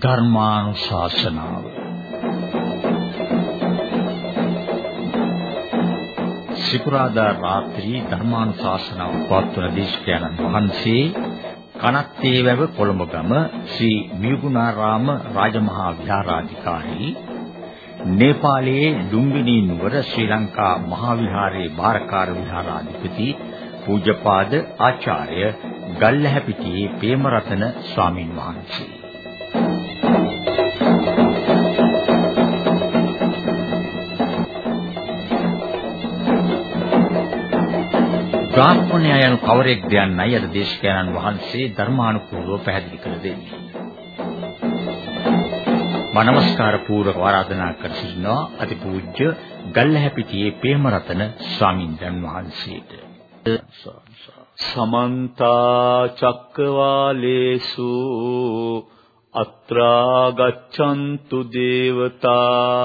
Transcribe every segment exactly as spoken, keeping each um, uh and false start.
ධර්මානුශාසනාව සිකුරාදා රාත්‍රී ධර්මානුශාසනාව පවත්වන දේශකයන්න් වහන්සේ කනත්තේවැව කොළඹගම ශ්‍රී මියුගුණාරාම රාජමහා විහාරාධිකාරී නේපාලයේ ලුම්බිනි නුවර ශ්‍රී ලංකා මහා විහාරයේ භාරකාර විහාරාධිපති පූජ්‍යපාද ආචාර්ය ගල්ලැහැපිටියේ ප්‍රේමරතන ස්වාමින් වහන්සේ ප්‍රාර්ථනය යන කවරෙක්ද යන්නයි අද දේශකයන්න් වහන්සේ ධර්මානුකූලව පැහැදිලි කර දෙන්නේ. මා නමස්කාර පූර්වක ආරාධනා කර සිටිනවා අතිපූජ්‍ය ගල්ලැහැපිටියේ ප්‍රේමරතන ස්වාමින් වහන්සේට. සමන්ත චක්කවාලේසු අත්‍රා ගච්ඡන්තු දේවතා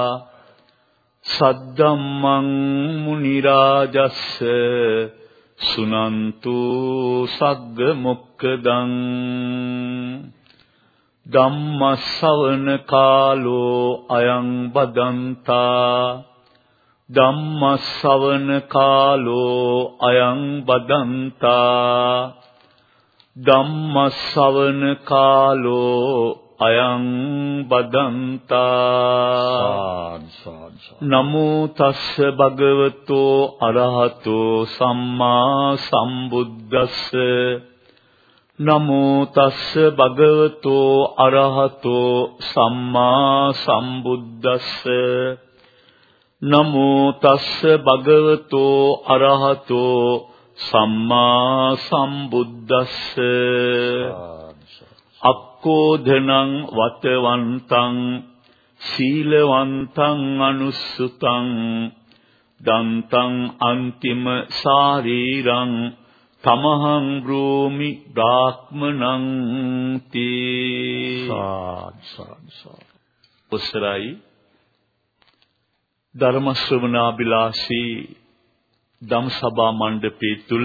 සද්දම්මං මුනි රාජස්ස සුනන්තු සග්ග මොක්ඛදං ධම්මස්සවන කාලෝ අයං බදන්තා ධම්මස්සවන කාලෝ අයං බදන්තා ධම්මස්සවන කාලෝ අයං බදන්තා නමෝ තස්ස භගවතෝ අරහතෝ සම්මා සම්බුද්දස්ස නමෝ තස්ස භගවතෝ අරහතෝ සම්මා සම්බුද්දස්ස නමෝ තස්ස භගවතෝ අරහතෝ සම්මා සම්බුද්දස්ස අක්ඛෝධනං වතවන්තං සීලවන්තං අනුස්සුතං දන්තං අන්තිම ශාරීරං තමහං බ්‍රෝමි බ්‍රාහ්මණං තේ උසරයි ධර්ම ශ්‍රවණාබිලාෂී ධම්සභා මණ්ඩපයේ තුල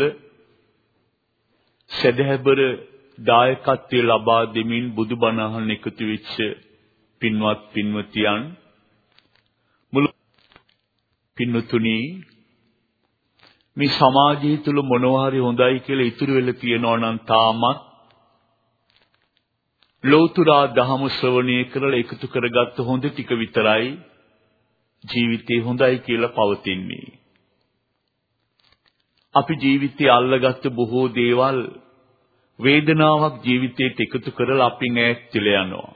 සදහැබර දායකත්වයේ ලබා දෙමින් බුදුබණ අහන්න එකතු වෙච්ච පින්වත් පින්වතියන් මුළු පින්තුණි මේ සමාජය තුල මොනවා හරි හොඳයි කියලා ඉතුරු වෙලා තියෙනවා නම් තාමත් ලෞතර දහම ශ්‍රවණය කරලා එකතු කරගත්ත හොඳ ටික විතරයි ජීවිතේ හොඳයි කියලා පවතින්නේ. අපි ජීවිතේ අල්ලගත්ත බොහෝ දේවල් වේදනාවක් ජීවිතේට එකතු කරලා අපි ඈත් වෙලා යනවා.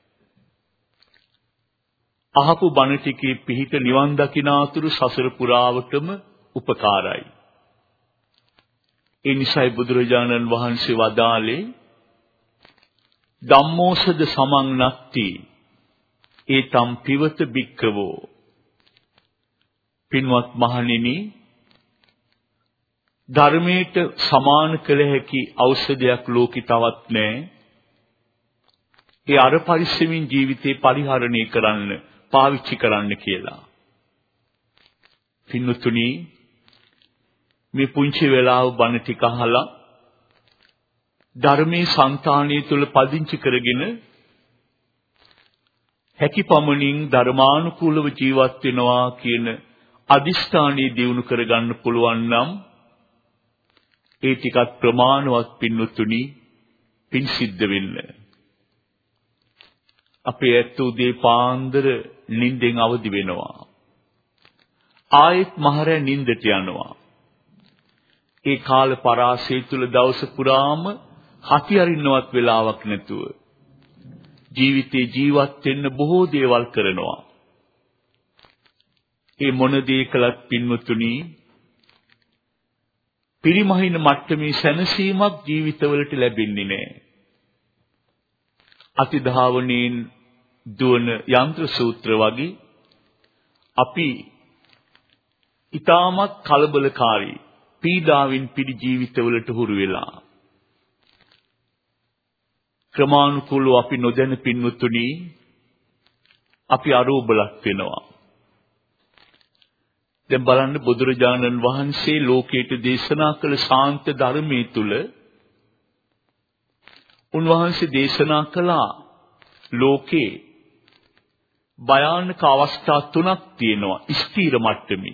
අහපු බණ ටිකේ පිහිට නිවන් දකිනාතුරු සසර පුරාවටම උපකාරයි. ඒ නිසායි බුදුරජාණන් වහන්සේ වදාළේ ධම්මෝසද සමං නත්ති ඒතම් පිවත බික්කවෝ. පින්වත් මහණෙනි, ධර්මයට සමාන කළ හැකි ඖෂධයක් ලෝකේ තවත් නැහැ. ඒ අර පරිස්සමින් ජීවිතේ පරිහරණය කරන්න, පාවිච්චි කරන්න කියලා. පින්තුණි, මේ පුංචි වෙලාව බණ ටික අහලා ධර්මයේ సంతානිය තුල පදිංචි කරගෙන හැකි පමණින් ධර්මානුකූලව ජීවත් වෙනවා කියන අදිෂ්ඨානිය දියුණු කරගන්න පුළුවන් නම් ඒ ටිකත් ප්‍රමාණවත් පින්තුණි පින් සිද්ධ වෙන්න. අපේ ඇත්ත උදේ පාන්දර නිින්දෙන් අවදි වෙනවා. ආයෙත් මහරෑ නිින්දට යනවා. ඒ කාල පරාසය තුල දවස පුරාම හති අරින්නවත් වෙලාවක් නැතුව ජීවිතේ ජීවත් වෙන්න බොහෝ දේවල් කරනවා. ඒ මොන දේ කළත් පින්වතුනි පිරිමහින මට්ටමේ සැනසීමක් ජීවිතවලට ලැබෙන්නේ නැහැ. අතිධාවනයෙන් දුවන යන්ත්‍ර සූත්‍ර වගේ අපි ඊටමත් කලබලකාරී පීඩාවෙන් පිරි ජීවිතවලට හුරු වෙලා ක්‍රමානුකූලව අපි නොදැන පින්වතුනි අපි අරෝබලක් වෙනවා. දැන් බලන්න බුදුරජාණන් වහන්සේ ලෝකයට දේශනා කළ ශාන්ත ධර්මයේ තුල උන්වහන්සේ දේශනා කළා ලෝකේ භයානක අවස්ථා තුනක් තියෙනවා ස්ථීර මට්ටමේ.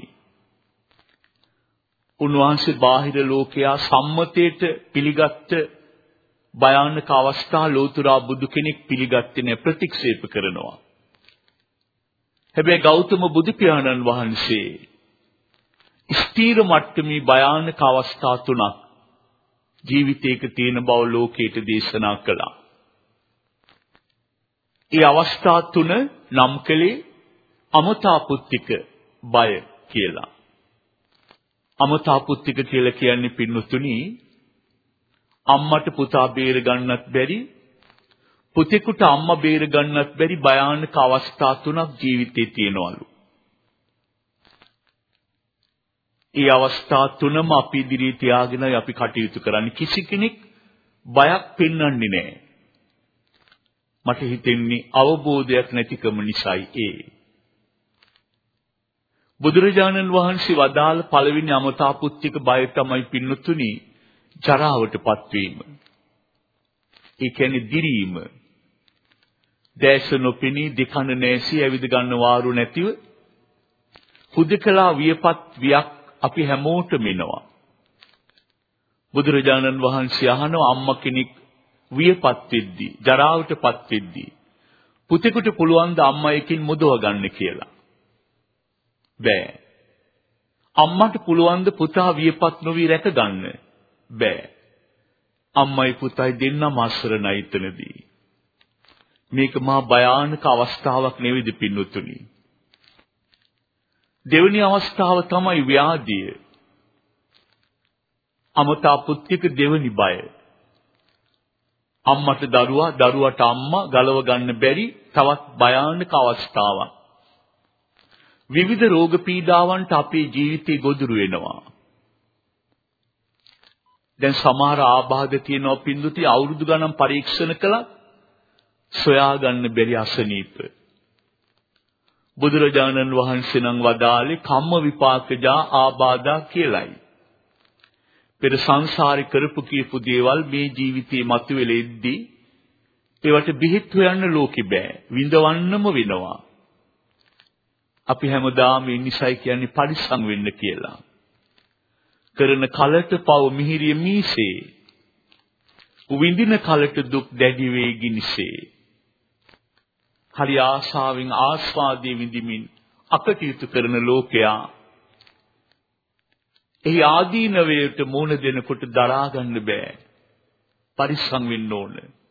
උන්වහන්සේ බාහිර ලෝකයා සම්මතයට පිළිගත්ත භයානක අවස්ථා ලෝතුරා බුදු කෙනෙක් පිළිගත්තේ නැ ප්‍රතික්ෂේප කරනවා. හැබැයි ගෞතම බුදු පියාණන් වහන්සේ ස්ථීර මට්ටමේ භයානක අවස්ථා තුනක් ජීවිතයක තියෙන බව ලෝකයට දේශනා කළා. ඒ අවස්ථා තුන නම් කළේ අමතාපුත්තික බය කියලා. අමතාපුත්තික කියලා කියන්නේ පින්නතුණි අම්මට පුතා බේර ගන්නත් බැරි පුතෙකුට අම්මා බේර ගන්නත් බැරි භයානක අවස්ථා තුනක් ජීවිතේ තියෙනවලු. ඒ අවස්ථා තුනම අපි ඉදිරියේ තියාගෙනයි අපි කටයුතු කරන්නේ. කිසි කෙනෙක් බයක් පෙන්වන්නේ නැහැ. මට හිතෙන්නේ අවබෝධයක් නැතිකම නිසායි ඒ. බුදුරජාණන් වහන්සේ වදාළ පළවෙනි අමතාපුත්තික බය තමයි පින්නතුණි ජරාවටපත් වීම. ඒ කියන්නේ දිරීම. දැස නොපෙනී දෙකන නැසී ඇවිද ගන්න වාරු නැතිව හුදකලා වියපත් වියක් අපි හැමෝටම එනවා. බුදුරජාණන් වහන්සේ අහනවා අම්මා කෙනෙක් වියපත් වෙද්දී ජරාවටපත් වෙද්දී පුතෙකුට පුළුවන් ද අම්මා එකකින් මුදව ගන්න කියලා. බෑ. අම්මට පුළුවන් ද පුතා වියපත් නොවි රැක ගන්න? බෑ. අම්මයි පුතයි දෙන්නම අසරණයි එතනදී. මේක මහා භයානක අවස්ථාවක් නෙවෙයිද පින්නතුනි? දෙවෙනි අවස්ථාව තමයි ව්‍යාධිය. අමතාපුත්තික දෙවෙනි බය. අම්මට දරුවා දරුවට අම්මා ගලව ගන්න බැරි තවත් භයානක අවස්ථාවක්. විවිධ රෝග පීඩාවන්ට අපේ ජීවිතේ ගොදුරු වෙනවා. දැන් සමහර ආබාධ තියෙනවා පින්දුති අවුරුදු ගණන් පරීක්ෂණ කළා සොයා ගන්න බැරි අසනීප. බුදුරජාණන් වහන්සේ නම් වදාළේ කම්ම විපාකජා ආබාධා කියලයි. පෙර සංසාරේ කරපු කීපු දේවල් මේ ජීවිතේ මතුවෙලෙද්දී ඒවට බෙහෙත් හොයන්න ලෝකෙ බෑ. විඳවන්නම වෙනවා. අපි හැමදාම මේ නිසයි කියන්නේ පරිස්සම් වෙන්න කියලා. කරන කලට පව මිහිරිය මීසේ. විඳින කලට දුක් දැඩි වේගිනිසේ. හරි ආශාවෙන් ආස්වාදයේ විඳිමින් අකටයුතු කරන ලෝකයා එහි ආදීනවයට මුහුණ දෙනකොට දරා ගන්න බෑ. පරිස්සම් වෙන්න ඕන.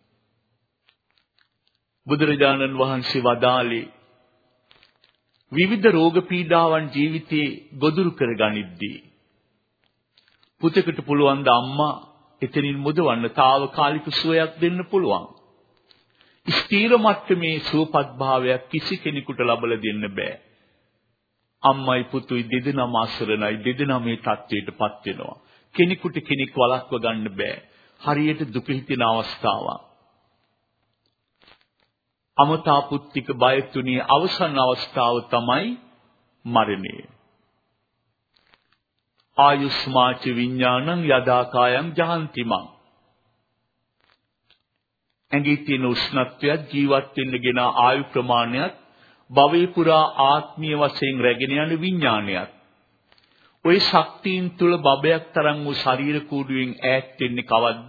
බුදුරජාණන් වහන්සේ වදාළේ විවිධ රෝග පීඩාවන් ජීවිතේ ගොදුරු කරගනිද්දී පුතෙකුට පුළුවන් ද අම්මා එතනින් මුදවන්න తాවකාලික සුවයක් දෙන්න පුළුවන්. ස්ථීර මට්ටමේ සුවපත් භාවයක් කිසි කෙනෙකුට ලබලා දෙන්න බෑ. අම්මයි පුතුයි දෙදෙනාම අසරණයි දෙදෙනාම මේ තත්ත්වයටපත් වෙනවා. කෙනෙකුට කෙනෙක් වළක්ව ගන්න බෑ. හරියට දුක හිතෙන අවස්ථාවක්. අමතාපුත්තික බය තුනේ අවසන් අවස්ථාව තමයි මරණය. ආයුස්මාච විඥානං යදා කායං ජහන්තිමං. ඇඟේ තියෙන උෂ්ණත්වයත් ජීවත් වෙන්නගෙන ආයු ප්‍රමාණයත් භවයේ පුරා ආත්මීය වශයෙන් රැගෙන යන විඥානයත් ওই ශක්තියින් තුල බබයක් තරම් වූ ශරීර කූඩුවෙන් ඈත් වෙන්නේ කවද්ද?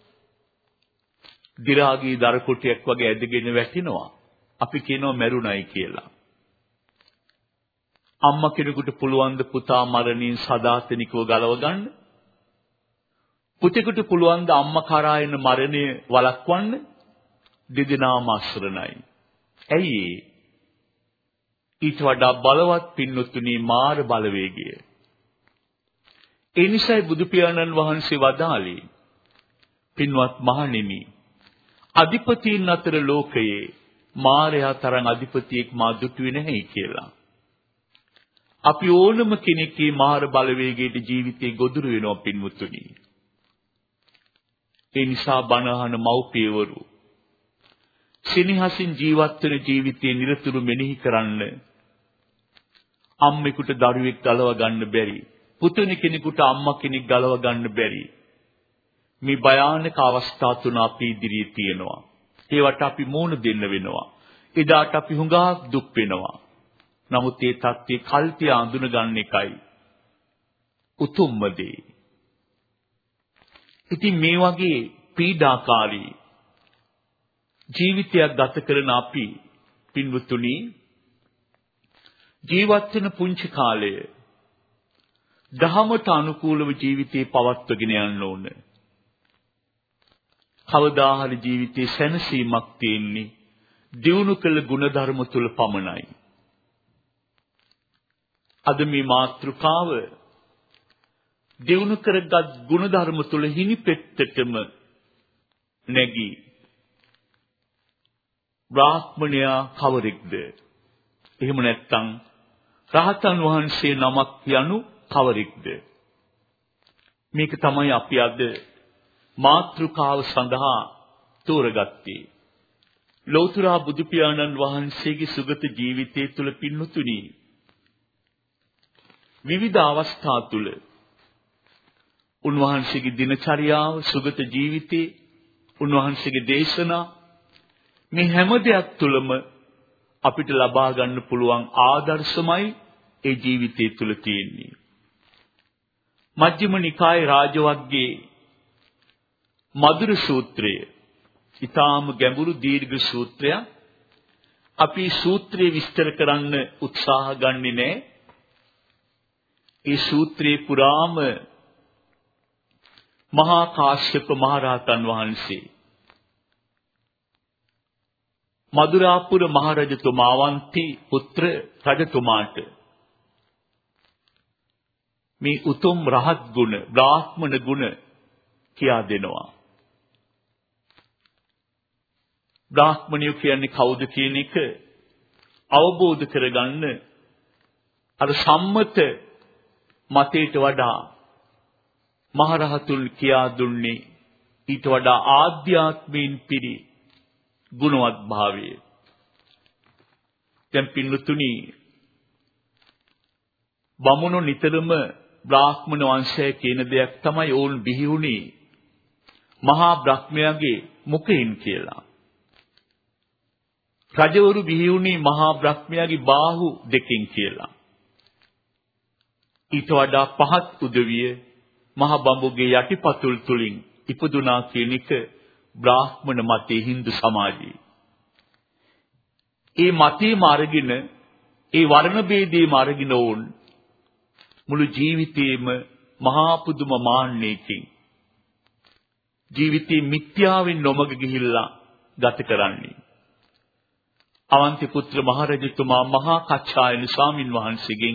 දි රාගී දර කොටියක් වගේ ඇදගෙන වැටෙනවා. අපි කියනවා මැරුණයි කියලා. අම්මා කෙනෙකුට පුළුවන් ද පුතා මරණින් සදාතනිකව ගලව ගන්න? පුතෙකුට පුළුවන් ද අම්මා කරා එන මරණය වළක්වන්න? දෙදෙනාම අසරණයි. ඇයි ඒ? ඊට වඩා බලවත් පින්නතුණි මාර බලවේගය. ඒ නිසායි බුදු පියාණන් වහන්සේ වදාළේ පින්වත් මහණෙනි අධිපතීන් අතර ලෝකයේ මාරයා තරම් අධිපතියෙක් මා දුටුවේ නැහැ කියලා. අපි ඕනම කෙනෙක්ගේ මාර බලවේගයට ජීවිතේ ගොදුරු වෙනවා පින්වතුනි. ඒ නිසා බණහන මව්පියවරු සිනහසින් ජීවත් වෙන ජීවිතේ නිරතුරු මෙනෙහි කරන්න. අම්මෙකුට දරුවෙක් ගලව ගන්න බැරි, පුතුණි කෙනෙකුට අම්මා කෙනෙක් ගලව ගන්න බැරි මේ භයානක අවස්ථා තුන අපි ඉදිරියේ තියෙනවා. ඒවට අපි මෝන දෙන්න වෙනවා. එදාට අපි හුඟක් දුක් වෙනවා. නමුත් ඒ தත්ත්වේ කල්පිය අඳුන ගන්න එකයි උතුම්ම දේ. ඉතින් මේ වගේ පීඩාකාරී ජීවිතයක් ගත කරන අපි පින්වතුනි ජීවත් වෙන පුංචි කාලය දහමට අනුකූලව ජීවිතේ පවත්වගෙන යන්න ඕන. කවදා හරි ජීවිතේ සැනසීමක් තියෙන්නේ දියුණු කළ ගුණධර්ම තුල පමණයි. අද මේ මාතෘකාව දියුණු කරගත් ගුණධර්ම තුල හිණිපෙත්තටම නැගී බ්‍රාහ්මණයා කවරෙක්ද? එහෙම නැත්නම් රහතන් වහන්සේ නමක් යනු කවරෙක්ද? මේක තමයි අපි අද මාතෘකාව සඳහා තෝරගත්තේ. ලෞතර බුදු පියාණන් වහන්සේගේ සුගත ජීවිතය තුළ පින්වතුනි විවිධ අවස්ථා තුළ උන්වහන්සේගේ දිනචරියාව සුගත ජීවිතේ උන්වහන්සේගේ දේශනා මේ හැම දෙයක් තුළම අපිට ලබා ගන්න පුළුවන් ආදර්ශමයි ඒ ජීවිතය තුළ තියෙන්නේ. මජ්ක්‍ධිම නිකායේ රාජවග්ගයේ මధుර සූත්‍රය ඊටාම ගැඹුරු දීර්ඝ සූත්‍රයක්. අපි සූත්‍රය විස්තර කරන්න උත්සාහ ගන්නෙ නෑ. ඒ සූත්‍රේ පුරාම මහා කාශ්‍යප මහරහතන් වහන්සේ මදුරාපුර මහරජතුමා වන්ති පුත්‍ර රජතුමාට මේ උතුම් රහත් ගුණ බ්‍රාහ්මණ ගුණ කියා දෙනවා. බ්‍රාහ්මණයෝ කියන්නේ කවුද කියන එක අවබෝධ කරගන්න අර සම්මත මතයට වඩා මහරහතුන් කියා දුන්නේ ඊට වඩා ආධ්‍යාත්මයෙන් පිරි ගුණවත් භාවය. දැන් පින්වතුනි බමුණු නිතරම බ්‍රාහ්මණ වංශය කියන දෙයක් තමයි ඕන් බිහි වුණේ මහා බ්‍රහ්මයාගේ මුඛයෙන් කියලා. රජවරු බිහි වුණේ මහා බ්‍රහ්මයාගේ බාහු දෙකෙන් කියලා. ඊට වඩා පහත් උදවිය මහ බඹුගේ යටිපතුල් තුලින් ඉපදුනා කියන එක බ්‍රාහ්මණ මතයේ Hindu සමාජයේ. ඒ මතයේම අරගෙන ඒ වර්ණ ભેදයේම අරගෙන ඕන් මුළු ජීවිතේම මහා පුදුම මාන්නයකින් ජීවිතේ මිත්‍යාවෙන් නොමග ගිහිල්ලා ගත කරන්නේ. අවන්ති පුත්‍ර මහරජතුමා මහා කච්චායන ස්වාමින් වහන්සේගෙන්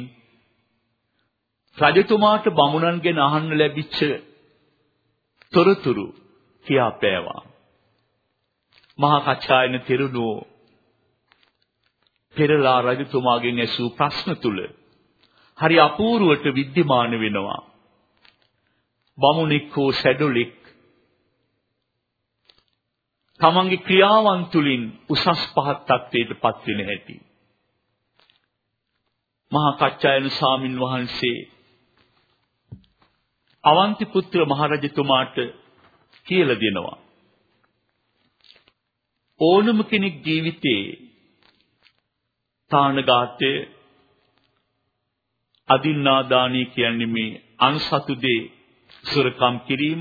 රජතුමාට බමුණන් ගැන අහන්න ලැබිච්ච තොරතුරු කියා පෑවා. මහා කච්චායන තෙරුණෝ පෙරලා රජතුමාගෙන් ඇසූ ප්‍රශ්න තුල හරි අපූර්වට විද්‍යමාන වෙනවා. බමුණෙක් හෝ සැඩොලෙක් තමන්ගේ ක්‍රියාවන් තුලින් උසස් පහත් තත්ත්වයට පත් වෙන හැටි. මහා කච්චායන ස්වාමින් වහන්සේ අවන්ති පුත්‍ර මහරජතුමාට කියලා දෙනවා. ඕනම කෙනෙක් ජීවිතේ තානගාතය අදින්නාදානී කියන්නේ මේ අන්සතු දේ සුරකම් කිරීම.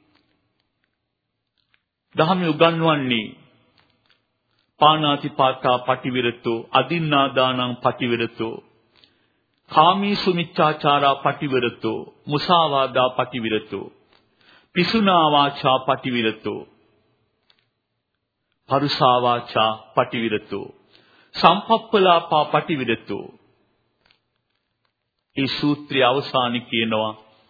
දහමේ උගන්වන්නේ පාණාතිපාතා පටිවිරතෝ අදින්නාදානං පටිවිරතෝ කාමීසු මිච්ඡාචාරා පටිවිරතෝ මුසාවාදා පටිවිරතෝ පිසුනා වාචා පටිවිරතෝ පරුසා වාචා පටිවිරතෝ සම්පප්පලාපා පටිවිරතෝ. ඒ සූත්‍රය අවසානයේ කියනවා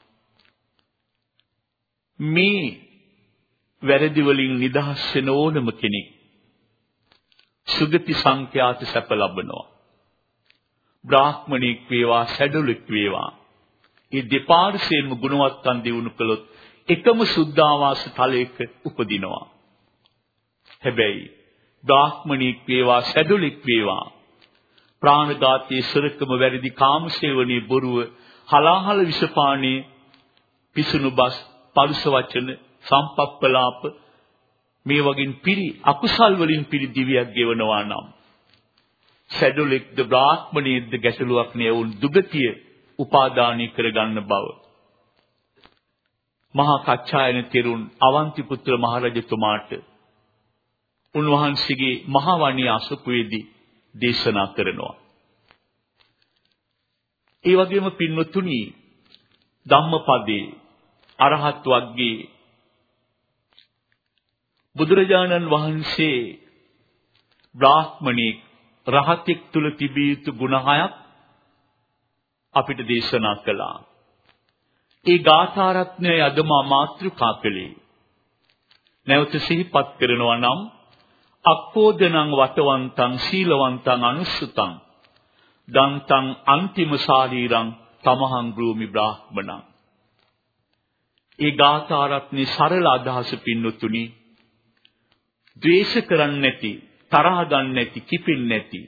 මේ වැරදි වලින් නිදහස් වෙන ඕනම කෙනෙක් සුගති සංඛ්‍යාත සැප ලබනවා. බ්‍රාහ්මණෙක් වේවා සැඩොලෙක් වේවා ඒ දෙපාර්ශ්වයෙන්ම ගුණවත්කම් දිනු කළොත් එකම සුද්ධාවාස තලයක උපදිනවා. හැබැයි බ්‍රාහ්මණෙක් වේවා සැඩොලෙක් වේවා ප්‍රාණඝාතයේ සරකම වැරදි කාමසේවනයේ බොරුව හලාහල විෂපානයේ පිසුණු බස් පරුස වචන සම්පප්පලාප මේ වගේ පිරි අකුසල් වලින් පිරි දිවියක් ගෙවනවා නම් සැඩොලෙක්ද බ්‍රාහ්මණයෙක්ද ගැටලුවක් නෑ වුන් දුගතිය උපාදානී කරගන්න බව මහා කච්චායන තෙරුන් අවන්ති පුත්‍ර මහරජතුමාට උන්වහන්සේගේ මහා වණී අසපුවේදී දේශනා කරනවා. ඒ වගේම පින්වතුනි ධම්මපදේ අරහත් වර්ගයේ බුදුරජාණන් වහන්සේ බ්‍රාහ්මණෙක් රහතෙක් තුල තිබිය යුතු ගුණ හයක් අපිට දේශනා කළා. ඒ ගාථා රත්නය අදම මාතෘකා කළේ. නැවත සිහිපත් කරනවා නම් අක්කෝදනං වටවන්තං සීලවන්තං අනුස්සතං දන්තං අන්තිම ශාරීරං තමහං භූමි බ්‍රාහ්මණං. ඒ ගාථා රත්නේ සරල අදහස පින්නතුනි ද්වේෂ කරන්නේ නැති, තරහ ගන්න නැති, කිපෙන්නේ නැති,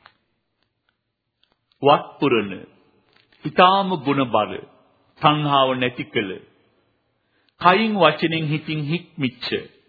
වත්පුරන, ඊටාම ගුණබර, තණ්හාව නැති කළ, කයින් වචනෙන් හිතින් හික්මිච්ච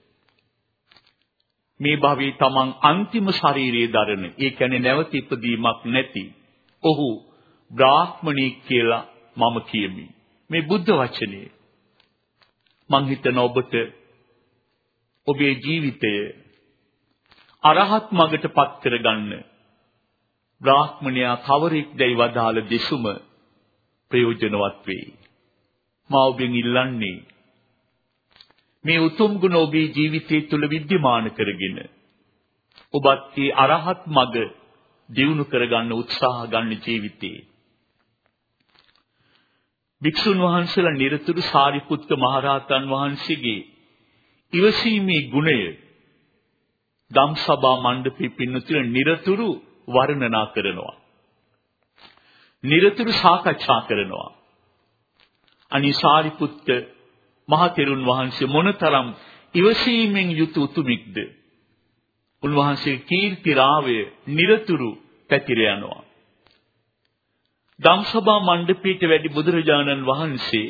මේ භවයේ තමන් අන්තිම ශරීරයේ දරන, ඒ කියන්නේ නැවත ඉපදීමක් නැති ඔහු බ්‍රාහ්මණෙක් කියලා මම කියමි. මේ බුද්ධ වචනේ මං හිතන ඔබට ඔබේ ජීවිතය අරහත් මගට පත් කරගන්න බ්‍රාහ්මණයා කවරෙක්දයි වදාළ දෙසුම ප්‍රයෝජනවත් වෙයි. මා ඔබෙන් ඉල්ලන්නේ මේ උතුම් ගුණ ඔබේ ජීවිතය තුළ විද්‍යමාන කරගෙන ඔබත් මේ අරහත් මග දියුණු කරගන්න උත්සාහ ගන්න ජීවිතේ. භික්ෂුන් වහන්සේලා නිරතුරු සාරිපුත්ත මහරහතන් වහන්සේගේ ඉවසීමේ ගුණය ධම්සභා මණ්ඩපේ පින්නතුල නිරතුරු වර්ණනා කරනවා. නිරතුරු සාකච්ඡා කරනවා. අනි සාරිපුත්ත මහතෙරුන් වහන්සේ මොනතරම් ඉවසීමෙන් යුතු උතුමෙක්ද? උන්වහන්සේ කීර්ති රාවය නිරතුරු පැතිර යනවා. ධම්සභා මණ්ඩපයට වැඩි බුදුරජාණන් වහන්සේ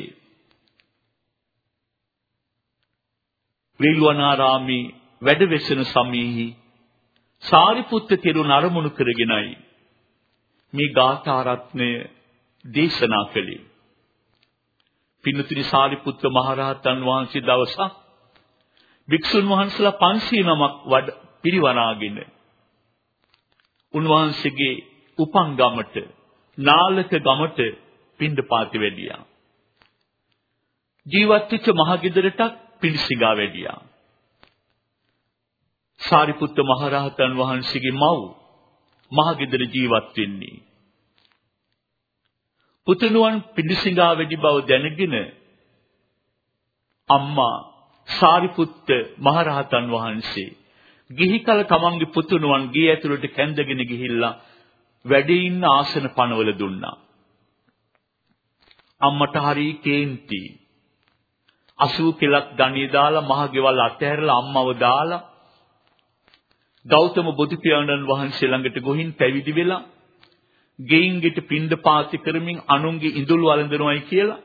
වේළුවනාරාමේ වැඩ වෙසෙන සමයෙහි සාරිපුත්ත තෙරුන් අරමුණු කරගෙනයි මේ ගාථා රත්නය දේශනා කළේ. පින්නතුනි සාරිපුත්ත මහරහතන් වහන්සේ දවසක් භික්ෂුන් වහන්සේලා පන්සිය නමක් වඩ පිරිවරාගෙන උන්වහන්සේගේ උපන් ගමට නාලක ගමට පිණ්ඩපාතේ වැඩියා. ජීවත් වෙච්ච මහගෙදරට පිඬුසිඟා වැඩියා. සාරිපුත්ත මහරහතන් වහන්සේගේ මව් මහගෙදර ජීවත් වෙන්නේ. පුතුණුවන් පිඬුසිඟා වැඩි බව දැනගෙන අම්මා සාරිපුත්ත මහරහතන් වහන්සේ ගිහි කල තමන්ගේ පුතුණුවන් ගේ ඇතුළට කැඳගෙන ගිහිල්ලා වැඩේ ඉන්න ආසන පනවල දුන්නා. අම්මට හරි කේන්ති. අසූ කෙලක් ධනිය දාලා මහ ගෙවල් අතහැරලා අම්මව දාලා ගෞතම බුදු පියාණන් වහන්සේ ළඟට ගොහින් පැවිදි වෙලා ගෙයින් ගෙට පින්දපාති කරමින් අනුන්ගේ ඉඳුල් වළඳනවායි කියලා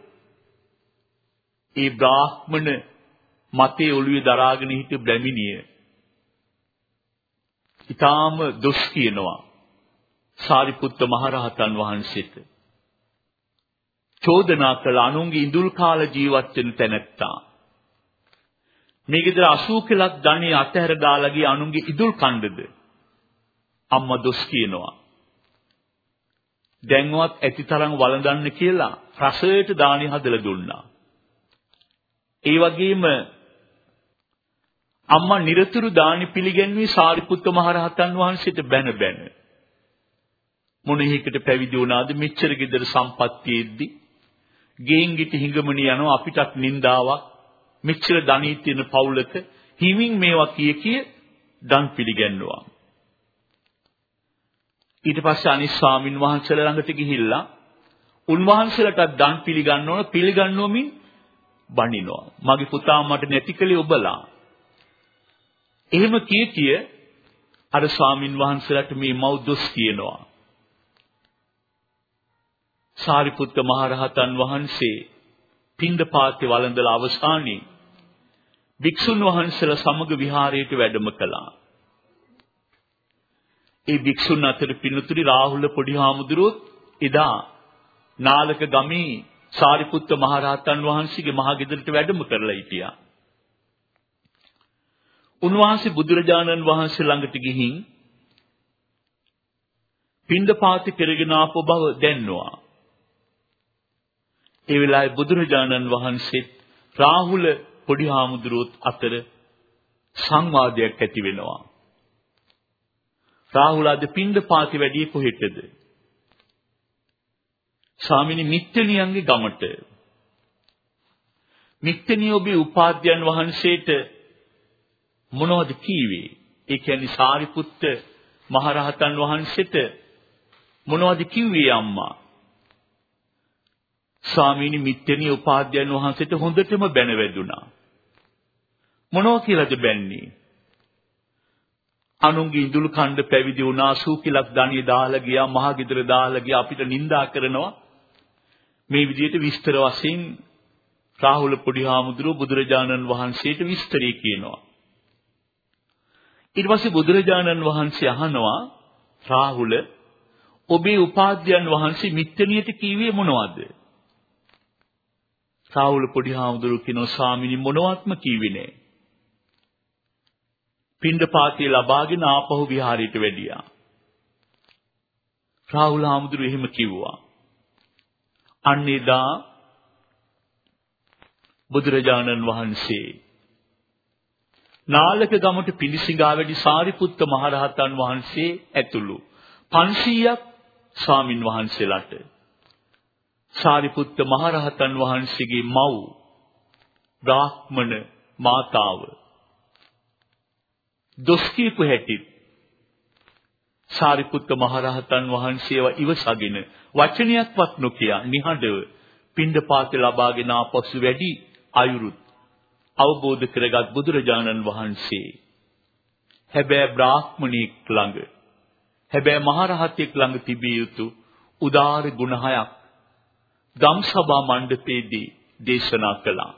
ඒ බ්‍රාහ්මණ මතේ ඔළුවේ දරාගෙන හිටු බ්‍රැමිනිය ඊටාම දොස් කියනවා සාරිපුත්ත මහරහතන් වහන්සේට. චෝදනා කළ අනුන්ගේ ඉඳුල් කාල ජීවත් වෙන තැනැත්තා මේ ගෙදර අසූ කෙලක් ධනිය අතහැර දාලා ගිය අනුන්ගේ ඉඳුල් කණ්ඩද අම්මා දොස් කියනවා. දැන්වත් ඇතිතරම් වළඳන්න කියලා රසයට දානි හදලා දුන්නා. ඒ වගේම අම්මා නිරතුරු දානි පිළිගැන්වී සාරිපුත්ත මහරහතන් වහන්සේට බැන බැන මොනෙහිකට පැවිදි වුණාද මෙච්චර ගෙදර සම්පත්තියෙද්දි ගෙයින් ගිට හිඟමණි යනවා අපිටත් නින්දාවක් මෙච්චර ධනිය තියෙන පවුලක හිමින් මේවා කිය කිය දන් පිළිගන්නවා. ඊට පස්සේ අනිත් ස්වාමින් වහන්සේලා ළඟට ගිහිල්ලා උන්වහන්සේලාට දන් පිළිගන්න ඕන පිළිගන්නෝමින් බණිනවා. මගේ පුතා මට නැති කලේ ඔබලා. එහෙම කිය කිය අර ස්වාමින් වහන්සේලාට මේ මව් දොස් කියනවා. සාරිපුත්ත මහරහතන් වහන්සේ පින්දපාතේ වළඳලා අවසානයේ භික්ෂුන් වහන්සේලා සමග විහාරයට වැඩම කළා. ඒ භික්ෂුන් අතර පින්තුනි රාහුල පොඩි හාමුදුරුවෝ එදා නාලක ගමේ සාරිපුත්ත මහරහතන් වහන්සේගේ මහ ගෙදරට වැඩම කරලා හිටියා. උන්වහන්සේ බුදුරජාණන් වහන්සේ ළඟට ගිහින් පින්ඩපාත කරගෙන ආපු බව දැන්නවා. ඒ වෙලාවේ බුදුරජාණන් වහන්සේත් රාහුල පොඩි හාමුදුරුවොත් අතර සංවාදයක් ඇති වෙනවා. රාහුල අද පින්ඩපාති වැඩි කොහෙටද? ස්වාමිනී මිත්තණියන්ගේ ගමට. මිත්තණිය ඔබේ උපාධ්‍යයන් වහන්සේට මොනවද කීවේ? ඒ කියන්නේ සාරිපුත්ත මහරහතන් වහන්සේට මොනවද කිව්වේ අම්මා? ස්වාමීනි මිත්තණිය උපාධ්‍යයන් වහන්සේට හොඳටම බැන වැදුනා. මොනවා කියලාද බැන්නේ? අනුන්ගේ ඉඳුල් කණ්ඩ පැවිදි වුණා, සූකිලක් ධනිය දාලා ගියා, මහා ගෙදර දාලා ගියා, අපිට නිඳා කරනවා. මේ විදිහට විස්තර වශයෙන් රාහුල පොඩි හාමුදුරුවෝ බුදුරජාණන් වහන්සේට විස්තරය කියනවා. ඊට පස්සේ බුදුරජාණන් වහන්සේ අහනවා රාහුල ඔබේ උපාධ්‍යයන් වහන්සේ මිත්තණියට කීවේ මොනවද? රාහුල පොඩි හාමුදුරුවෝ කියනවා ස්වාමීනි මොනවත්ම කීවේ නෑ. පින්ඩපාතේ ලබාගෙන ආපහු විහාරයට වැඩියා. රාහුල හාමුදුරුවෝ එහෙම කිව්වා. අන්නේදා බුදුරජාණන් වහන්සේ නාලක ගමට පිළිසිඟා වැඩි සාරිපුත්ත මහරහතන් වහන්සේ ඇතුළු පන්සීයක් ස්වාමින් වහන්සේලාට සාරිපුත්ත මහරහතන් වහන්සේගේ මව් බ්‍රාහ්මණ මාතාව දොස් කියපු හැටි සාරිපුත්ත මහරහතන් වහන්සේව ඉවසගෙන වචනයක්වත් නොකිය නිහඬව පින්ඩපාත ලබාගෙන ආපසු වැඩි අයුරුත් අවබෝධ කරගත් බුදුරජාණන් වහන්සේ හැබැයි බ්‍රාහ්මණෙක් ළඟ හැබැයි මහරහතෙක් ළඟ තිබිය යුතු උදාර ගුණ හයක් ධම්සභා මණ්ඩපයේදී දේශනා කළා.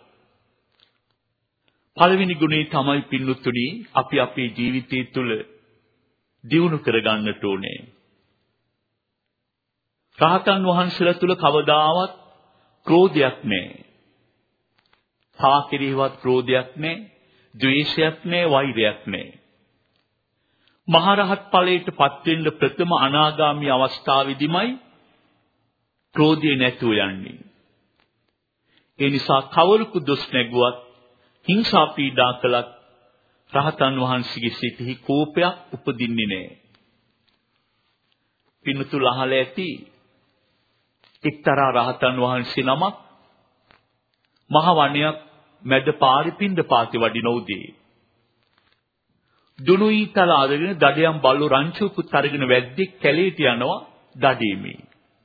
පළවෙනි ගුණේ තමයි පින්නුතුනි අපි අපේ ජීවිතය තුළ දියුණු කරගන්නට ඕනේ. රහතන් වහන්සේලා තුළ කවදාවත් ක්‍රෝධයක් නැහැ. පා කෙරෙහිවත් ක්‍රෝධයක් නැහැ, ද්වේෂයක් නැහැ, වෛරයක් නැහැ. මහරහත් ඵලයට පත් වෙන්න ප්‍රථම අනාගාමී අවස්ථාවේදීමයි ක්‍රෝධය නැතුව යන්නේ. ඒ නිසා කවරෙකු දොස් නැගුවත් හිංසා පීඩා කළත් රහතන් වහන්සේගේ සිතෙහි කෝපයක් උපදින්නේ නැහැ. පින්තුල් අහලා ඇති එක්තරා රහතන් වහන්සේ නමක් මහ වණයක් මැද පාරේ පින්ඩපාතේ වඩින උදේ දුනුයිතල අරගෙන දඩයන් බල්ලු රංචුකුත් අරගෙන වැද්දෙක් කැලේට යනවා දඩේමේ.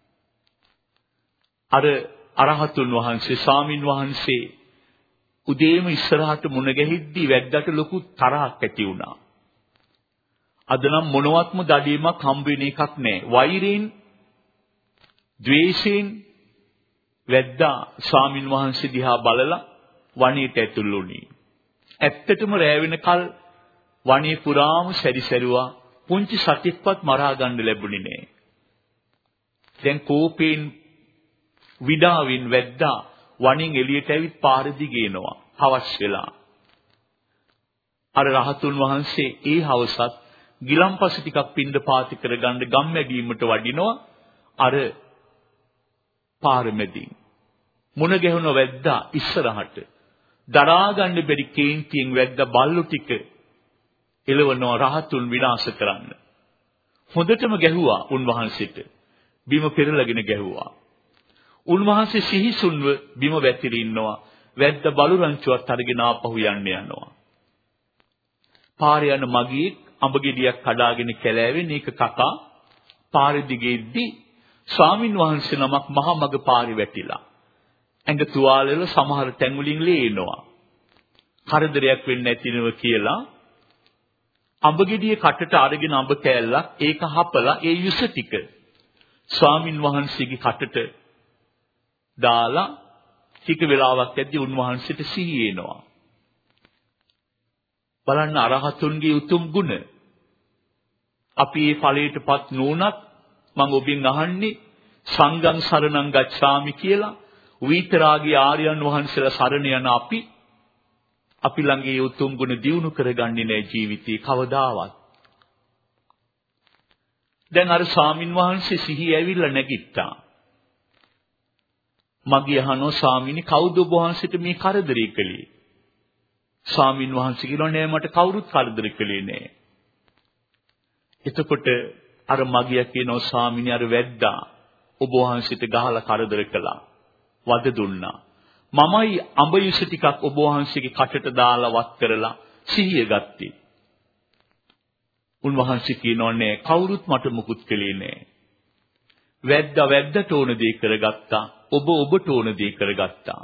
අර අරහතුන් වහන්සේ ස්වාමින් වහන්සේ උදේම ඉස්සරහට මුණ ගැහිද්දී වැද්දට ලොකු තරහක් ඇති වුණා. අද නම් මොනවත්ම දඩේමක් හම්බ වෙන එකක් නැහැ. වෛරයෙන්, ද්වේෂයෙන් වැද්දා ස්වාමින් වහන්සේ දිහා බලලා වණේට ඇතුල් වුණේ. ඇත්තටම රැ වෙනකල් වණේ පුරාම සැරිසැරුවා පුංචි සතෙක්වත් මරා ගන්න ලැබුණේ නැහැ. දැන් කෝපයෙන් විඩාවින් වැද්දා වණින් එළියට ඇවිත් පාර දිගේ එනවා හවස් වෙලා. අර රහතුන් වහන්සේ ඒ හවසත් ගිලම්පස ටිකක් පින්ඩපාත කරගන්න ගම්මැදීමට වඩිනවා. අර පාරමැදින් මුණ ගැහුණ වැද්දා ඉස්සරහට දරා ගන්න බැරි කේන්තියෙන් වැද්දා බල්ලු ටික එළවනවා රහතුන් විනාශ කරන්න. හොඳටම ගැහුවා උන්වහන්සේට. බිම පෙරලගෙන ගැහුවා. උන්වහන්සේ සිහිසුන්ව බිම වැතිරි ඉන්නවා. වැද්ද බලු රංචුවත් අරගෙන ආපහු යන්න යනවා. පාරේ යන මගියෙක් අඹ ගෙඩියක් කඩාගෙන කැලෑවෙන් ඒක කකා පාරේ දිගේදී ස්වාමින් වහන්සේ නමක් මහා මග පාරේ වැටිලා. ඇඟ තුවාලෙල සමහර තැන් වලින් ලේ එනවා. කරදරයක් වෙන්නේ නැතිනව කියලා අඹ ගෙඩිය කටට අරගෙන අඹ කෑල්ලක් ඒක හපලා ඒ යුස ටික ස්වාමින් වහන්සේගේ කටට දාලා ටික වෙලාවක් ඇද්දී උන්වහන්සේට සිහිය එනවා. බලන්න අරහතුන්ගේ උතුම් ගුණ. අපි මේ ඵලයටපත් නොවුනත් මම ඔබෙන් අහන්නේ සංඝං සරණං ගච්ඡාමි කියලා විතරාගී ආර්යයන් වහන්සේලා සරණ යන අපි අපි ළඟේ උතුම් ගුණ දියුණු කරගන්නේ නැහැ ජීවිතේ කවදාවත්. දැන් අර ස්වාමින් වහන්සේ සිහිය ඇවිල්ලා නැගිට්ටා. මගේ අහනෝ ස්වාමීනි කවුද ඔබ වහන්සේට මේ කරදරේ කළේ? ස්වාමින් වහන්සේ කියනවා නෑ මට කවුරුත් කරදර කළේ නෑ. එතකොට අර මගියා කියනවා ස්වාමීනි අර වැද්දා ඔබ වහන්සේට ගහලා කරදර කළා. වද දුන්නා. මමයි අඹ යුස ටිකක් ඔබ වහන්සේගේ කටට දාලා වත් කරලා සිහිය ගත්තේ. උන්වහන්සේ කියනවා නෑ කවුරුත් මට මුකුත් කළේ නෑ. වැද්දා වැද්දට ඕන දේ කරගත්තා. ඔබ ඔබට ඕන දේ කරගත්තා.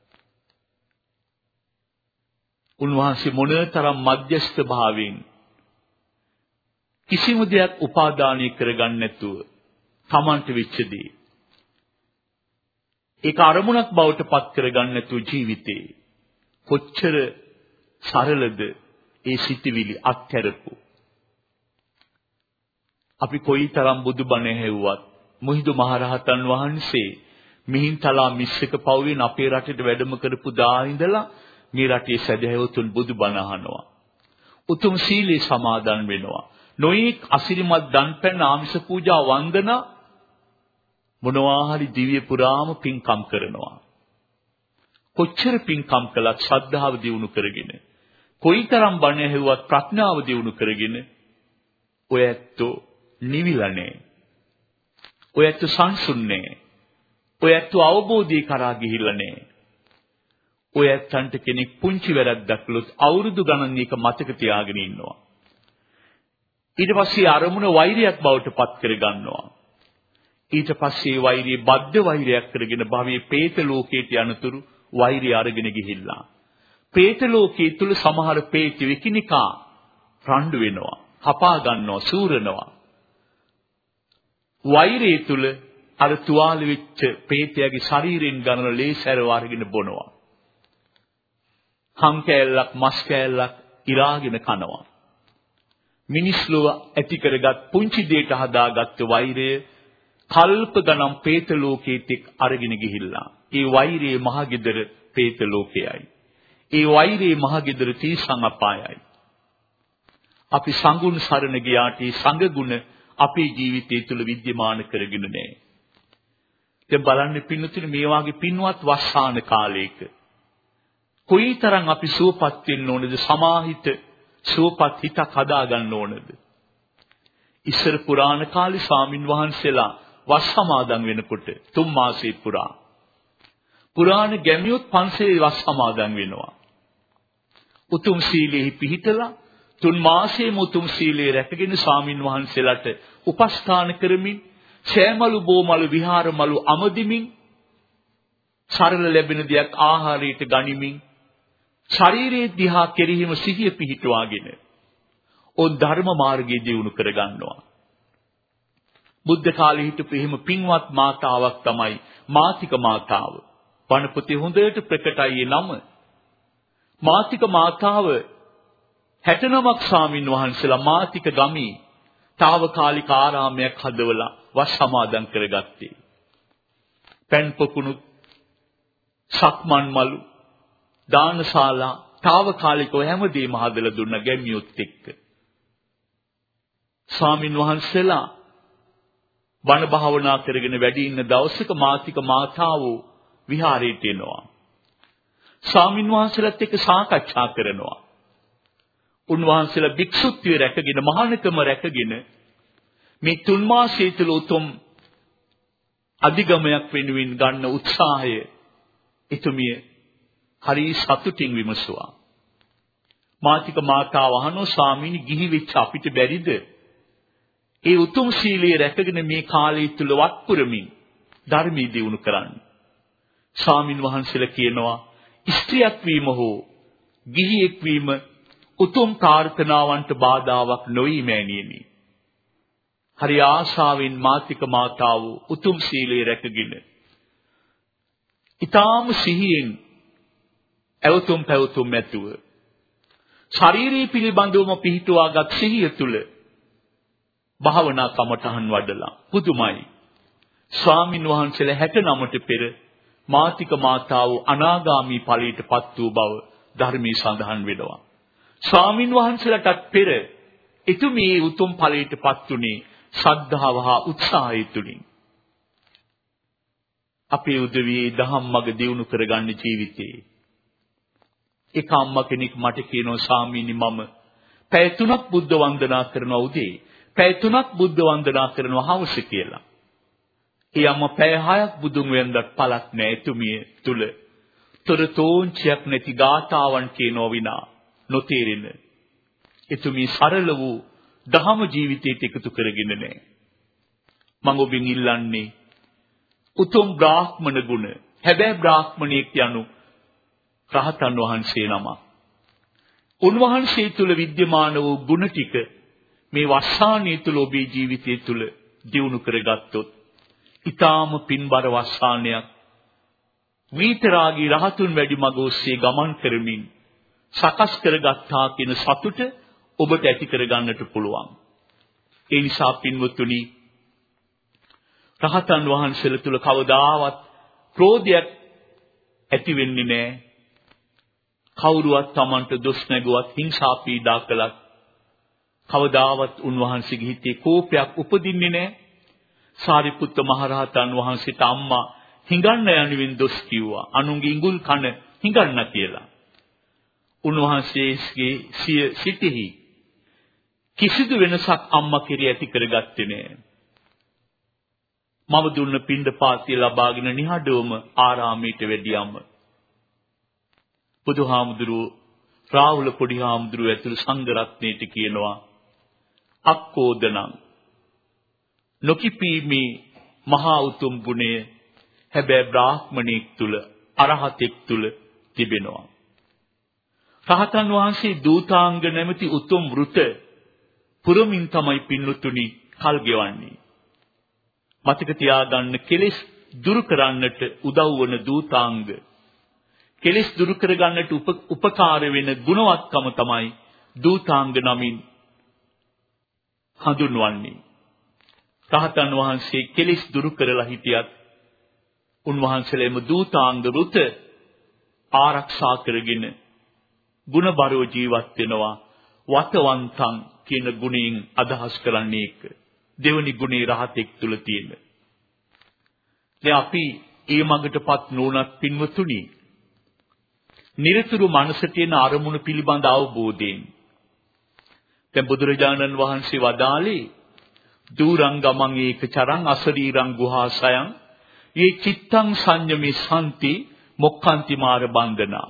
උන්වහන්සේ මොනතරම් මධ්‍යස්ථ භාවයෙන් කිසිම දෙයක් උපාදානය කරගන්න නැතුව තමන්ට වෙච්ච දේ ඒක අරමුණක් බවට පත් කරගන්න නැතුව ජීවිතේ කොච්චර සරලද ඒ සිටිවිලි අත්හැරපු. අපි කොයිතරම් බුදුබණ ඇහුවත් මුහිදු මහරහතන් වහන්සේ මිහින්තලා මිස්සක පවුවෙන් අපේ රටේට වැඩම කරපු දා ඉඳලා මේ රටේ සදහැවතුන් බුදුබණ අහනවා. උතුම් සීලේ සමාදන් වෙනවා. නොයෙක් අසිරිමත් දන්පැන් ආමිෂ පූජා වන්දනා මොනවා හරි දිව්‍ය පුරාම පින්කම් කරනවා. කොච්චර පින්කම් කළත් ශ්‍රද්ධාව දියුණු කරගෙන කොයිතරම් බණ ඇහුවත් ප්‍රඥාව දියුණු කරගෙන ඔය ඇත්තෝ නිවිලා නැහැ. ඔය ඇත්තෝ සංසුන් නැහැ. ඔය ඇත්තෝ අවබෝධය කරා ගිහිල්ලා නැහැ. ඔය ඇත්තන්ට කෙනෙක් පුංචි වැරද්දක් කළොත් අවුරුදු ගණන් එක මතක තියාගෙන ඉන්නවා. ඊට පස්සේ අරමුණ වෛරයක් බවට පත් කර ගන්නවා. ඊට පස්සේ වෛරය බද්ධ වෛරයක් කරගෙන භවයේ പ്രേත ලෝකයට යනතුරු වෛරය අරගෙන ගිහිල්ලා. പ്രേත ලෝකයේ තුල සමහර പ്രേත විකිනිකා රණ්ඩු වෙනවා, හපා ගන්නවා, සූරනවා. වෛරය තුල අර තුවාල වෙච්ච പ്രേතයාගේ ශරීරයෙන් ගන්න ලේසැර වර්ගින බොනවා. හම් කෑල්ලක් මස් කෑල්ලක් ඉරාගෙන කනවා. මිනිස් ලෝව ඇති කරගත් පුංචි දෙයට හදාගත්ත වෛරය කල්ප ගණන් പ്രേත ලෝකෙට අරගෙන ගිහිල්ලා. ඒ වෛරයේ මහගෙදර പ്രേත ලෝකයයි. ඒ වෛරයේ මහගෙදර තීසං අපායයි. අපි සංගුණ සරණ ගියාට ඒ සංඝ ගුණ අපේ ජීවිතය තුළ විද්‍යමාන කරගෙන නැහැ. දැන් බලන්න පින්නතුනි මේ වාගේ පින්වත් වස්සාන කාලයක කොයිතරම් අපි සුවපත් වෙන්න ඕනද, සමාහිත සුවපත් හිතක් හදා ගන්න ඕනද. ඉස්සර පුරාණ කාලේ ස්වාමින් වහන්සේලා වස් සමාදන් වෙනකොට තුන් මාසෙ පුරා පුරාණ ගැමියොත් පන්සලේ වස් සමාදන් වෙනවා. උතුම් සීලෙහි පිහිටලා තුන් මාසෙම උතුම් සීලය රැකගෙන ස්වාමින් වහන්සේලාට උපස්ථාන කරමින් සෑමලු බෝමලු විහාරමලු අමදිමින් සරල ලැබෙන දෙයක් ආහාරයට ගනිමින් ශරීරයේ දිහා කෙරෙහිම සිහිය පිහිටුවාගෙන ඔය ධර්ම මාර්ගයේ දියුණු කර ගන්නවා. බුද්ධ කාලේ හිටපු එහෙම පින්වත් මාතාවක් තමයි මාතික මාතාව. වන පොතේ හොඳට ප්‍රකටයි නම. මාතික මාතාව හැට නමක් ස්වාමින් වහන්සේලා මාතික ගමේ తాවකාලික ආරාමයක් හදවලා වස් සමාදන් කරගත්තේ. පෙන් පොකුණු සක්මන් මලු දානශාලා తాවකාලිකව හැමදේම හදලා දුන්න ගැමියොත් එක්ක. ස්වාමින් වහන්සේලා බණ භාවනා කරගෙන වැඩි ඉන්න දවසක මාතික මාතාව විහාරයට එනවා. ස්වාමින් වහන්සේලාත් එක්ක සාකච්ඡා කරනවා. උන්වහන්සේලා භික්ෂුත්වයේ රැකගෙන මහානකම රැකගෙන මේ තුන් මාසයේ තුල උතුම් අධිගමයක් වෙනුවෙන් ගන්න උත්සාහය එතුමිය හරි සතුටින් විමසුවා. මාතික මාතාව අහනෝ ස්වාමීනි ගිහි වෙච්ච අපිට බැරිද ඒ උතුම් සීලයේ රැකගෙන මේ කාලය තුල වත්පුරමින් ධර්මී දියුණු කරන්න. ස්වාමින් වහන්සේලා කියනවා ස්ත්‍රියක් වීම හෝ ගිහියෙක් වීම උතුම් ප්‍රාර්ථනාවන්ට බාධාවක් නොවි මෑණියනි. හරි ආශාවෙන් මාතික මාතාව උතුම් සීලයේ රැකගෙන ඊටාම සිහියෙන් ඇවතුම් පැවතුම් ඇතුව ශාරීරික පිළිබඳවම පිහිටුවාගත් සිහිය තුල භාවනා කමඨහන් වඩලා පුදුමයි. ස්වාමින් වහන්සේලා හැටනමට පෙර මාතික මාතාව අනාගාමී ඵලයටපත් වූ බව ධර්මයේ සඳහන් වෙනවා. ස්වාමින් වහන්සේලාටත් පෙර එතුමී උතුම් ඵලයටපත් උනේ ශ්‍රද්ධාව හා උත්සාහය තුලින්. අපේ උදවියේ දහම් මඟ දියුණු කරගන්න ජීවිතේ. එක අම්මා කෙනෙක් මට කියනවා ස්වාමීනි මම පැය තුනක් බුද්ධ වන්දනා කරනවා උදේ. පැය තුනක් බුද්ධ වන්දනා කරනවා හවස කියලා. ඒ අම්මා පැය හයක් බුදුන් වන්දනත් පළක් නැහැ එතුමිය තුල. තොරතෝංචියක් නැති ගාතාවන් කියනවා විනා නොතේරෙන. එතුමිය සරල වූ දහම ජීවිතයට එකතු කරගෙන නැහැ. මම ඔබෙන් ඉල්ලන්නේ උතුම් බ්‍රාහ්මණ ගුණ. හැබැයි බ්‍රාහ්මණයෙක් යනු රහතන් වහන්සේ නම. උන්වහන්සේ තුල විද්‍යමාන වූ ගුණ ටික මේ වස්සානිය තුල ඔබේ ජීවිතය තුල දියුණු කරගත්තොත් ඊටාම පින්බර වස්සානයක් විතරාගී රහතුන් වැඩි මඟ ඔස්සේ ගමන් කරමින් සකස් කරගත්තා කියන සතුට ඔබට ඇති කරගන්නට පුළුවන්. ඒ නිසා පින්වත්නි රහතන් වහන්සේලා තුල කවදාවත් ක්‍රෝධයක් ඇති වෙන්නේ නැහැ. කවුරුවත් Tamanට දොස් නැගුවත් හිංසා පීඩා කළත් කවදාවත් උන්වහන්සේගේ හිතේ කෝපයක් උපදින්නේ නැහැ. සාරිපුත්ත මහරහතන් වහන්සේට අම්මා හිඟන්න යනුවෙන් දොස් කිව්වා. අනුන්ගේ ඉඟුල් කන හිඟන්න කියලා. උන්වහන්සේගේ සිය සිටෙහි කිසිදු වෙනසක් අම්මා කෙරෙහි ඇති කරගත්තේ නැහැ. මම දුන්න පින්ඩපාතය ලබාගෙන නිහඬවම ආරාමයට වැඩියම බුදුහාමුදුරුවෝ රාහුල පොඩි හාමුදුරුවෝ ඇතුළු සංඝ රත්නයට කියනවා අක්කෝදනං නොකිපීමේ මහා උතුම් ගුණය හැබැයි බ්‍රාහ්මණෙක් තුල අරහතෙක් තුල තිබෙනවා. රහතන් වහන්සේ දූතාංග නැමැති උතුම් වෘත පුරමින් තමයි පින්නුතුනි කල් ගෙවන්නේ. මතක තියාගන්න කෙලෙස් දුරු කරන්නට උදව් වන දූතාංග කෙලෙස් දුරු කරගන්නට උපකාර වෙන ගුණවත්කම තමයි දූතාංග නමින් හඳුන්වන්නේ. රහතන් වහන්සේ කෙලෙස් දුරු කරලා හිටියත් උන්වහන්සේලේම දූතාංග වෘත ආරක්ෂා කරගෙන ගුණබරව ජීවත් වෙනවා. වතවන්තං කියන ගුණයෙන් අදහස් කරන්නේ ඒක. දෙවනි ගුණේ රහතෙක් තුල තියෙන. දැන් අපි ඒ මඟටපත් නොවුනත් පින්වතුනි නිරතුරු මනසට තියෙන අරමුණු පිළිබඳ අවබෝධයෙන් දැන් බුදුරජාණන් වහන්සේ වදාළේ දූරංගමං ඒක චරං අසරීරං ගුහාසයන් යේ චිත්තං සංයමේ සම්ති මොක්ඛන්ති මාර බන්ධනා.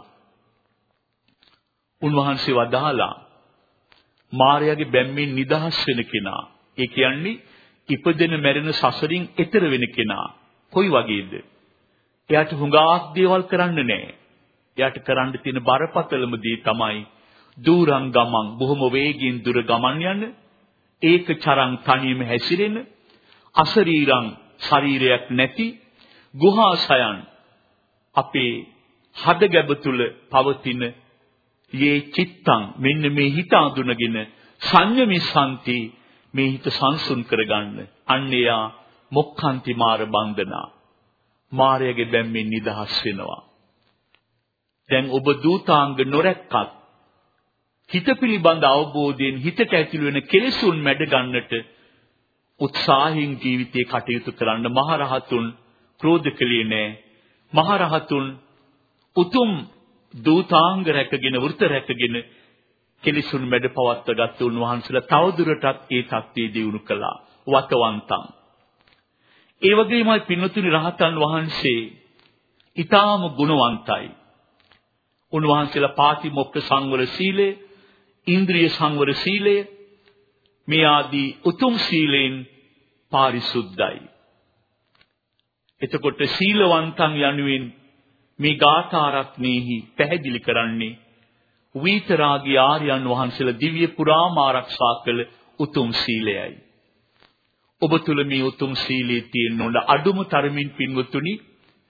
උන්වහන්සේ වදාලා මායාවේ බැම්මෙන් නිදහස් වෙන කෙනා, ඒ කියන්නේ ඉපදෙන මැරෙන සසරින් එතර වෙන කෙනා කොයි වගේද? එයාට හුඟක් දේවල් කරන්න නැහැ. එයාට කරන්න තියෙන බරපතලම දේ තමයි දූරං ගමන්, බොහොම වේගින් දුර ගමන් යන, ඒක චරං තනියම හැසිරෙන, අශරීරං ශරීරයක් නැති, ගුහාසයන් අපේ හදගැබ තුල පවතින යේ චිත්තං මෙන්න මේ හිත අඳුනගෙන සංයමිසanti මේ හිත සංසුන් කරගන්න. අන්නේයා මොක්ඛන්ති මාර බන්ධනා. මායාවේ බැම්මෙන් නිදහස් වෙනවා. දැන් ඔබ දූතාංග නොරැක්කත් හිත පිළිබඳ අවබෝධයෙන් හිතට ඇතුළු වෙන කෙලෙසුන් මැඩ ගන්නට උත්සාහයෙන් ජීවිතේ කටයුතු කරන්න මහරහතුන් ක්‍රෝධ කළේ නැහැ. මහරහතුන් උතුම් දූතාංග රැකගෙන වෘත රැකගෙන කෙලෙසුන් මැඩ පවත්වාගත් උන්වහන්සේලා තවදුරටත් ඒ தත්ත්වයේ දියුණු කළා. වතවන්තං. ඒ වගේමයි පින්වතුනි රහතන් වහන්සේ ඊටාම ගුණවන්තයි. උන්වහන්සේලා පාතිමොක්ඛ සංවර සීලය, ඉන්ද්‍රිය සංවර සීලය මේ ආදී උතුම් සීලෙන් පාරිශුද්ධයි. එතකොට සීලවන්තන් යනුවෙන් මේ ගාථා රත්නෙහි පැහැදිලි කරන්නේ විතරාගී ආර්යයන් වහන්සේලා දිව්‍ය පුරාම ආරක්ෂා කළ උතුම් සීලයයි. ඔබ තුල මේ උතුම් සීලයේ තියෙන උඩ අඩුම තරමින් පින්වතුනි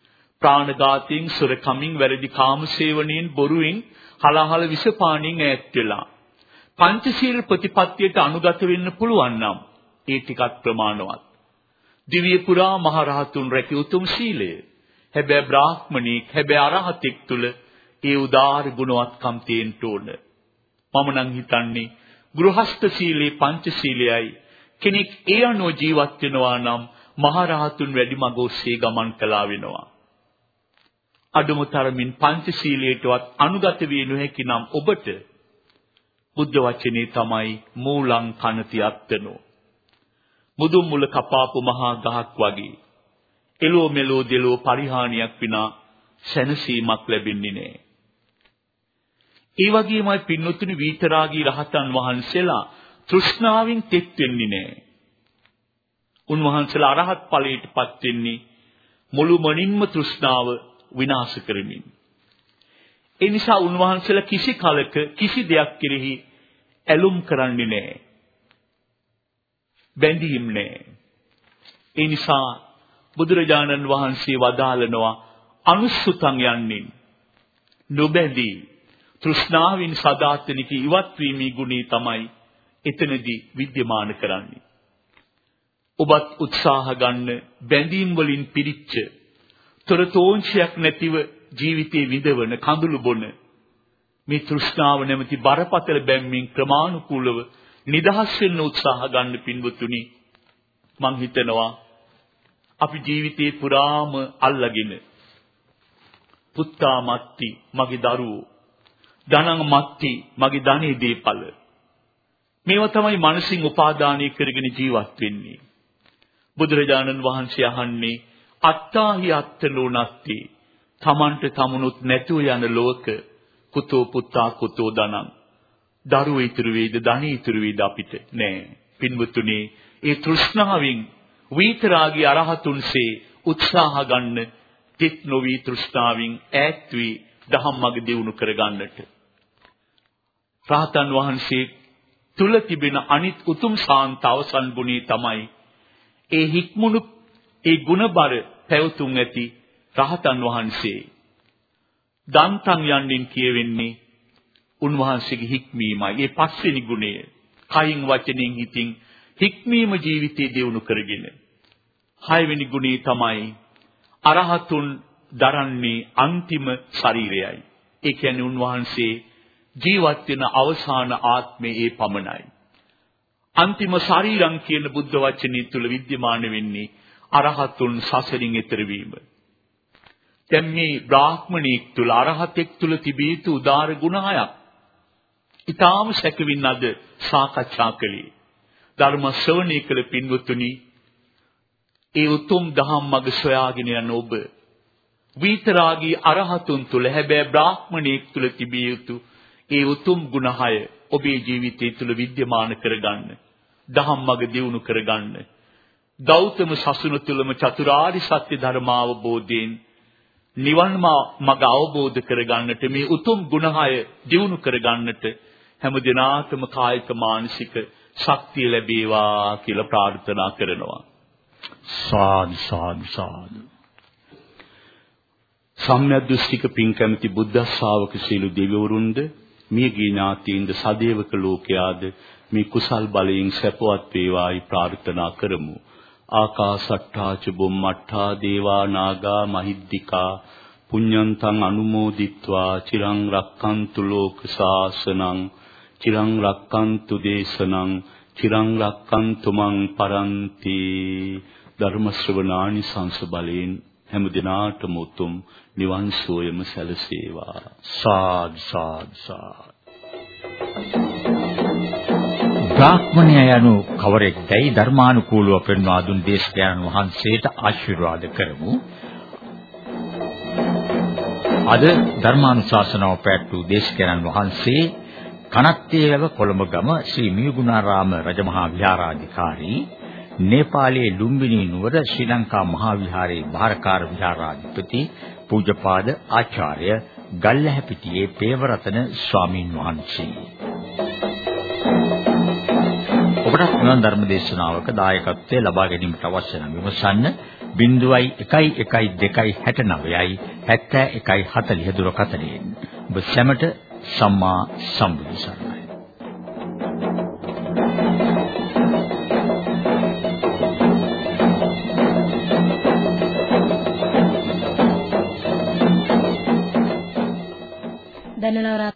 ප්‍රාණඝාතයෙන්, සොරකමින්, වැරදි කාමසේවණයෙන්, බොරුවෙන්, හලහල විෂපාණයෙන් ඈත් වෙලා පංචශීල ප්‍රතිපත්තියට අනුගත වෙන්න පුළුවන් නම් ඒ ටිකත් ප්‍රමාණවත්. දිව්‍ය පුරා මහ රහතුන් රැකී උතුම් සීලය. හැබැයි බ්‍රාහ්මණෙක්, හැබැයි අරහතෙක් තුල ඒ උදාාර ගුණවත්කම් තියෙන්න ඕන. මම නම් හිතන්නේ ගෘහස්ත සීලේ පංචශීලයයි කෙනෙක් ඒ අනුව ජීවත් වෙනවා නම් මහ රහතුන් වැඩි මඟ ඔස්සේ ගමන් කළා වෙනවා. අඩුම තරමින් පංචශීලයටවත් අනුගත විය නොහැකි නම් ඔබට බුද්ධ වචනේ තමයි මූලං කනති අත්තනෝ. මුදුන් මුල කපාපු මහා ගහක් වගේ එලෝ මෙලෝ දෙලෝ පරිහානියක් විනා සැනසීමක් ලැබෙන්නේ නැහැ. ඒ වගේමයි පින්නතුනි විතරාගී රහතන් වහන්සේලා තෘෂ්ණාවෙන් තෙත් වෙන්නේ නැහැ. උන්වහන්සේලා අරහත් ඵලයටපත් වෙන්නේ මුළුමනින්ම තෘෂ්ණාව විනාශ කරමින්. ඒ නිසා උන්වහන්සේලා කිසි කලක කිසි දෙයක් කෙරෙහි ඇලුම් කරන්නේ නැහැ. බැඳීම් නැහැ. ඒ නිසා බුදුරජාණන් වහන්සේ වදාළනවා අනුස්සුතං යන්නේ නොබැඳී තෘෂ්ණාවෙන් සදාතනික ඉවත් වීමේ ගුණය තමයි එතනදී විද්‍යමාන කරන්නේ. ඔබත් උත්සාහ ගන්න බැඳීම් වලින් පිරිච්ච තොරතෝංශයක් නැතිව ජීවිතේ විඳවන කඳුළු බොන මේ තෘෂ්ණාව නැමැති බරපතල බැම්මින් ක්‍රමානුකූලව නිදහස් වෙන්න උත්සාහ ගන්න පින්වතුනි. මං හිතනවා අපි ජීවිතේ පුරාම අල්ලගෙන පුත්තා මත්ති මගේ දරුවෝ, ධනං මත්ති මගේ ධනෙ දීපල, මේවා තමයි මනසින් උපාදානය කරගෙන ජීවත් වෙන්නේ. බුදුරජාණන් වහන්සේ අහන්නේ අත්තාහි අත්තනෝ නත්ති, තමන්ට තමුණුත් නැතුව යන ලෝක කුතෝ පුත්තා කුතෝ ධනං, දරුවෝ ඉතුරු වේද ධනෙ ඉතුරු වේද අපිට නෑ. පින්වතුනි, ඒ තෘෂ්ණාවෙන් විතරාගී අරහතුන්සේ උත්සාහ ගන්න තිත් නොවි තෘෂ්ණාවෙන් ඈත් වී ධම්මග දියුණු කර ගන්නට. රහතන් වහන්සේ තුල තිබෙන අනිත් උතුම් ශාන්ත අවසන් ගුණය තමයි ඒ හික්මුණු ඒ ගුණබර පැවතුම් ඇති රහතන් වහන්සේ. දන්තං යන්නින් කියවෙන්නේ උන්වහන්සේගේ හික්මීමයි. ඒ පස්වෙනි ගුණය කයින් වචනෙන් හිතින් හික්මීම ජීවිතේ දියුණු කරගෙන. හයවෙනි ගුණය තමයි අරහතුන් දරන්නේ අන්තිම ශරීරයයි. ඒ කියන්නේ උන්වහන්සේ ජීවත් වෙන අවසාන ආත්මයේ ඒ පමණයි. අන්තිම ශරීරං කියන බුද්ධ වචනේ තුල विद्यमान වෙන්නේ අරහතුන් සසරින් එතර වීම. දැන් මේ බ්‍රාහ්මණෙක් තුල අරහතෙක් තුල තිබී යුතු උදාර ගුණ හයක් ඊටාම සැකවින් අද සාකච්ඡා කළේ. ධර්ම ශ්‍රවණය කළ පින්වතුනි, ඒ උතුම් දහම් මඟ සොයාගෙන යන ඔබ විතරාගී අරහතුන් තුල හැබැයි බ්‍රාහ්මණෙක් තුල තිබිය යුතු ඒ උතුම් ගුණ හය ඔබේ ජීවිතය තුල विद्यमान කරගන්න, දහම් මඟ දියුණු කරගන්න. ගෞතම සසුන තුලම චතුරාර්ය සත්‍ය ධර්ම අවබෝධයෙන් නිවන් මඟ අවබෝධ කරගන්නට මේ උතුම් ගුණ හය දියුණු කරගන්නට හැම දිනාටම කායික මානසික ශක්තිය ලැබේවා කියලා ප්‍රාර්ථනා කරනවා. සාදු සාදු සාදු. සම්්‍යද්දෘෂ්ටික පින් කැමති බුද්ධ ශ්‍රාවක සීල දෙවිවරුන්ද මියගිය ඥාතීන්ද සදේවක ලෝකයාද මේ කුසල් බලයෙන් සැපවත් වේවායි ප්‍රාර්ථනා කරමු. ආකාසට්ඨා ච බුම්මට්ඨා දේවා නාග මහිද්దికා පුඤ්ඤන්තං අනුමෝදිත්වා චිරං රක්칸තු ලෝක සාසනං චිරං රක්칸තු දේශනං චිරං රක්칸තු මං පරන්ති. ධර්ම ශ්‍රවණානි සංස බලයෙන් හැම දිනාටම උතුම් නිවන් සෝයම සැලසේවා. සාද් සාද් සාද්. බ්‍රාහ්මණය යනු කවරෙක්දයි ධර්මානුකූලව පෙන්වා දුන් දේශකයන් වහන්සේට ආශිර්වාද කරමු. අද ධර්මානුශාසනාව පැවැත්වූ දේශකයන් වහන්සේ කනත්තේව කොළඹගම ශ්‍රී මියුගුණාරාම රජමහා විහාරාධිකාරී, නේපාලයේ ලුම්බිනි නුවර ශ්‍රී ලංකා මහා විහාරයේ භාරකාර විහාරාධිපති පූජ්‍යපාද ආචාර්ය ගල්ලැහැපිටියේ පේවරතන ස්වාමීන් වහන්සේ. ඔබට මෙවන් ධර්ම දේශනාවක දායකත්වයේ ලබා ගැනීමට අවශ්‍ය නම් විමසන්න zero එකයි එකයි දෙකයි හැට නවයයි හැත්තෑ එකයි හතළිහ දුරකථනයෙන්. ඔබ සැමට සම්මා සම්බුදු සරණයි. දැනනවරා